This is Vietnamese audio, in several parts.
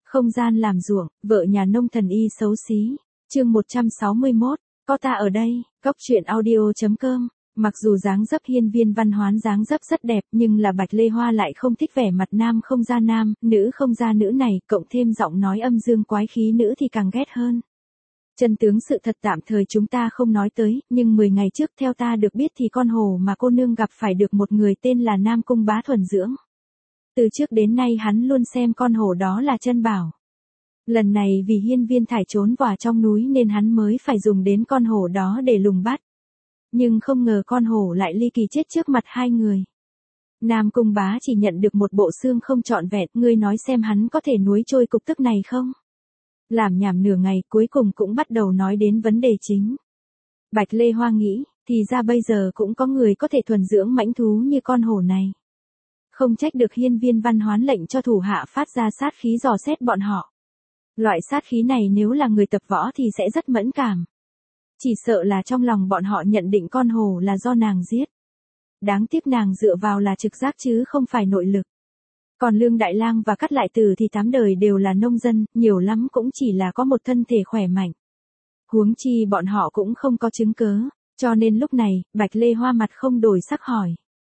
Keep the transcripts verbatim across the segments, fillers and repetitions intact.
Không gian làm ruộng, vợ nhà nông thần y xấu xí. Chương một trăm sáu mươi mốt, có ta ở đây. Cốc truyện audio.com. Mặc dù dáng dấp Hiên Viên Văn Hoán dáng dấp rất đẹp, nhưng là Bạch Lê Hoa lại không thích vẻ mặt nam không ra nam, nữ không ra nữ này, cộng thêm giọng nói âm dương quái khí nữ thì càng ghét hơn. Chân tướng sự thật tạm thời chúng ta không nói tới, nhưng mười ngày trước theo ta được biết thì con hổ mà cô nương gặp phải được một người tên là Nam Cung Bá thuần dưỡng. Từ trước đến nay hắn luôn xem con hổ đó là chân bảo. Lần này vì Hiên Viên Thải trốn vào trong núi nên hắn mới phải dùng đến con hổ đó để lùng bắt. Nhưng không ngờ con hổ lại ly kỳ chết trước mặt hai người. Nam Cung Bá chỉ nhận được một bộ xương không trọn vẹn, ngươi nói xem hắn có thể nuốt trôi cục tức này không? Làm nhảm nửa ngày cuối cùng cũng bắt đầu nói đến vấn đề chính. Bạch Lê Hoa nghĩ, thì ra bây giờ cũng có người có thể thuần dưỡng mãnh thú như con hổ này. Không trách được Hiên Viên Văn Hoán lệnh cho thủ hạ phát ra sát khí dò xét bọn họ. Loại sát khí này nếu là người tập võ thì sẽ rất mẫn cảm. Chỉ sợ là trong lòng bọn họ nhận định con hổ là do nàng giết. Đáng tiếc nàng dựa vào là trực giác chứ không phải nội lực. Còn Lương Đại Lang và Cát Lại Tử thì tám đời đều là nông dân, nhiều lắm cũng chỉ là có một thân thể khỏe mạnh. Huống chi bọn họ cũng không có chứng cớ, cho nên lúc này, Bạch Lê Hoa mặt không đổi sắc hỏi.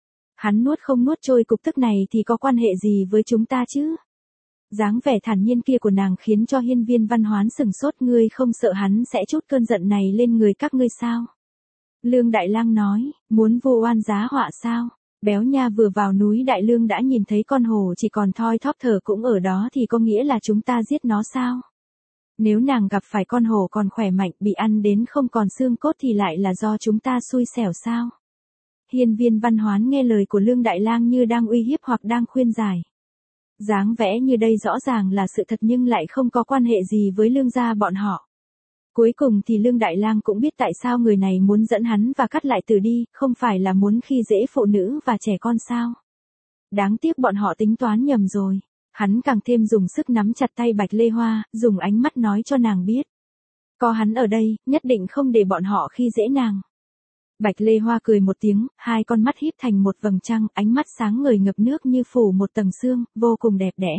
Hắn nuốt không nuốt trôi cục tức này thì có quan hệ gì với chúng ta chứ? Dáng vẻ thản nhiên kia của nàng khiến cho Hiên Viên Văn Hoán sừng sốt, ngươi không sợ hắn sẽ trút cơn giận này lên người các ngươi sao? Lương Đại Lang nói, muốn vu oan giá họa sao? Béo Nha vừa vào núi Đại Lương đã nhìn thấy con hổ chỉ còn thoi thóp thở cũng ở đó thì có nghĩa là chúng ta giết nó sao? Nếu nàng gặp phải con hổ còn khỏe mạnh bị ăn đến không còn xương cốt thì lại là do chúng ta xui xẻo sao? Hiên Viên Văn Hoán nghe lời của Lương Đại Lang như đang uy hiếp hoặc đang khuyên giải. Dáng vẻ như đây rõ ràng là sự thật nhưng lại không có quan hệ gì với Lương gia bọn họ. Cuối cùng thì Lương Đại Lang cũng biết tại sao người này muốn dẫn hắn và Cát Lại Tử đi, không phải là muốn khi dễ phụ nữ và trẻ con sao. Đáng tiếc bọn họ tính toán nhầm rồi. Hắn càng thêm dùng sức nắm chặt tay Bạch Lê Hoa, dùng ánh mắt nói cho nàng biết. Có hắn ở đây, nhất định không để bọn họ khi dễ nàng. Bạch Lê Hoa cười một tiếng, hai con mắt híp thành một vầng trăng, ánh mắt sáng ngời ngập nước như phủ một tầng sương, vô cùng đẹp đẽ.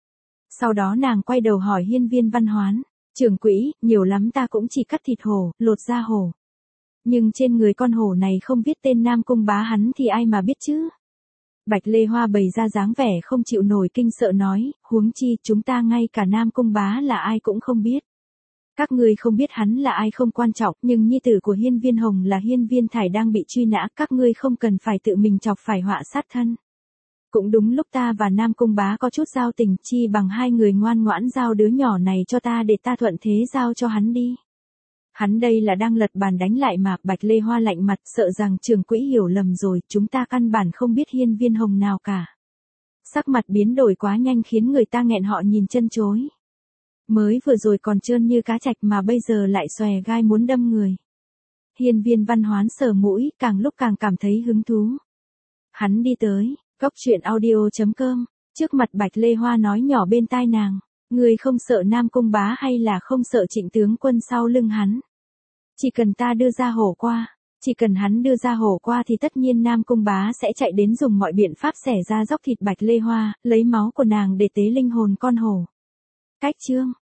Sau đó nàng quay đầu hỏi Hiên Viên Văn Hoán, trưởng quỹ, nhiều lắm ta cũng chỉ cắt thịt hổ, lột da hổ. Nhưng trên người con hổ này không viết tên Nam Cung Bá hắn thì ai mà biết chứ? Bạch Lê Hoa bày ra dáng vẻ không chịu nổi kinh sợ nói, huống chi chúng ta ngay cả Nam Cung Bá là ai cũng không biết. Các ngươi không biết hắn là ai không quan trọng, nhưng nhi tử của Hiên Viên Hồng là Hiên Viên Thải đang bị truy nã, các ngươi không cần phải tự mình chọc phải họa sát thân. Cũng đúng lúc ta và Nam Cung Bá có chút giao tình, chi bằng hai người ngoan ngoãn giao đứa nhỏ này cho ta để ta thuận thế giao cho hắn đi. Hắn đây là đang lật bàn đánh lại mà. Bạch Lê Hoa lạnh mặt, sợ rằng trưởng quỹ hiểu lầm rồi, chúng ta căn bản không biết Hiên Viên Hồng nào cả. Sắc mặt biến đổi quá nhanh khiến người ta nghẹn họ nhìn chân chối. Mới vừa rồi còn trơn như cá trạch mà bây giờ lại xòe gai muốn đâm người. Hiên Viên Văn Hoán sờ mũi, càng lúc càng cảm thấy hứng thú. Hắn đi tới, cốc truyện audio.com, trước mặt Bạch Lê Hoa nói nhỏ bên tai nàng, ngươi không sợ Nam Cung Bá hay là không sợ Trịnh tướng quân sau lưng hắn? Chỉ cần ta đưa ra hổ qua, chỉ cần hắn đưa ra hổ qua thì tất nhiên Nam Cung Bá sẽ chạy đến dùng mọi biện pháp xẻ ra dốc thịt Bạch Lê Hoa, lấy máu của nàng để tế linh hồn con hổ. Cách chương